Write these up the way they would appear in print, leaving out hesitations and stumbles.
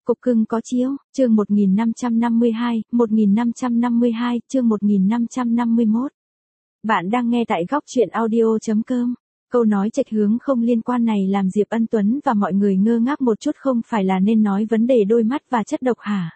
Cục cưng có chiếu, chương 1552, chương 1551. Bạn đang nghe tại góc truyện audio.com. Câu nói chệch hướng không liên quan này làm Diệp Ân Tuấn và mọi người ngơ ngác một chút, không phải là nên nói vấn đề đôi mắt và chất độc hả?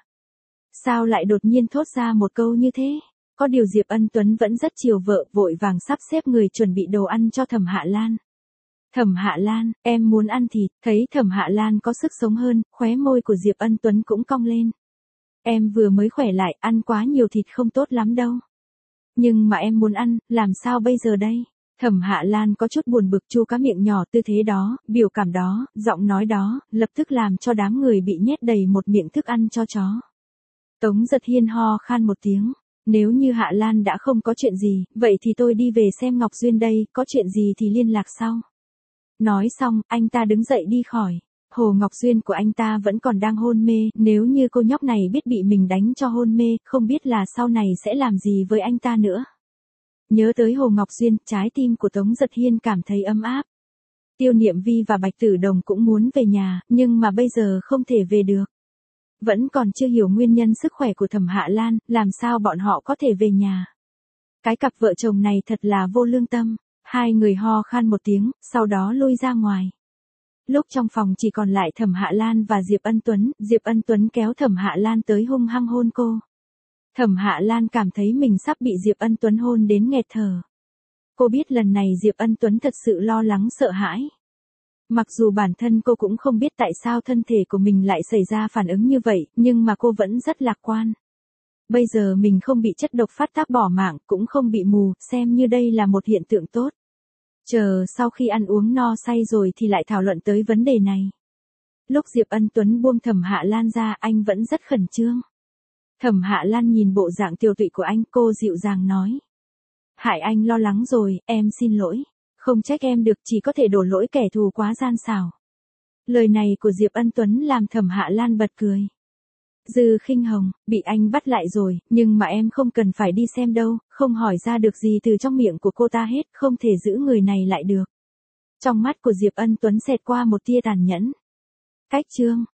Sao lại đột nhiên thốt ra một câu như thế? Có điều Diệp Ân Tuấn vẫn rất chiều vợ, vội vàng sắp xếp người chuẩn bị đồ ăn cho Thẩm Hạ Lan. Thẩm Hạ Lan, em muốn ăn thịt. Thấy Thẩm Hạ Lan có sức sống hơn, khóe môi của Diệp Ân Tuấn cũng cong lên. Em vừa mới khỏe lại, ăn quá nhiều thịt không tốt lắm đâu. Nhưng mà em muốn ăn, làm sao bây giờ đây? Thẩm Hạ Lan có chút buồn bực, chu cá miệng nhỏ, tư thế đó, biểu cảm đó, giọng nói đó, lập tức làm cho đám người bị nhét đầy một miệng thức ăn cho chó. Tống Giật Hiên ho khan một tiếng. Nếu như Hạ Lan đã không có chuyện gì, vậy thì tôi đi về xem Ngọc Duyên đây, có chuyện gì thì liên lạc sau. Nói xong, anh ta đứng dậy đi khỏi. Hồ Ngọc Duyên của anh ta vẫn còn đang hôn mê, nếu như cô nhóc này biết bị mình đánh cho hôn mê, không biết là sau này sẽ làm gì với anh ta nữa. Nhớ tới Hồ Ngọc Duyên, trái tim của Tống Giật Hiên cảm thấy ấm áp. Tiêu Niệm Vi và Bạch Tử Đồng cũng muốn về nhà, nhưng mà bây giờ không thể về được. Vẫn còn chưa hiểu nguyên nhân sức khỏe của Thẩm Hạ Lan, làm sao bọn họ có thể về nhà. Cái cặp vợ chồng này thật là vô lương tâm. Hai người ho khan một tiếng, sau đó lui ra ngoài. Lúc trong phòng chỉ còn lại Thẩm Hạ Lan và Diệp Ân Tuấn kéo Thẩm Hạ Lan tới hung hăng hôn cô. Thẩm Hạ Lan cảm thấy mình sắp bị Diệp Ân Tuấn hôn đến nghẹt thở. Cô biết lần này Diệp Ân Tuấn thật sự lo lắng sợ hãi. Mặc dù bản thân cô cũng không biết tại sao thân thể của mình lại xảy ra phản ứng như vậy, nhưng mà cô vẫn rất lạc quan. Bây giờ mình không bị chất độc phát tác bỏ mạng, cũng không bị mù, xem như đây là một hiện tượng tốt. Chờ sau khi ăn uống no say rồi thì lại thảo luận tới vấn đề này. Lúc Diệp Ân Tuấn buông Thẩm Hạ Lan ra, anh vẫn rất khẩn trương. Thẩm Hạ Lan nhìn bộ dạng tiều tụy của anh, cô dịu dàng nói. Hại anh lo lắng rồi, em xin lỗi. Không trách em được, chỉ có thể đổ lỗi kẻ thù quá gian xảo. Lời này của Diệp Ân Tuấn làm Thẩm Hạ Lan bật cười. Dư Khinh Hồng, bị anh bắt lại rồi, nhưng mà em không cần phải đi xem đâu, không hỏi ra được gì từ trong miệng của cô ta hết, không thể giữ người này lại được. Trong mắt của Diệp Ân Tuấn xẹt qua một tia tàn nhẫn. Cách chương,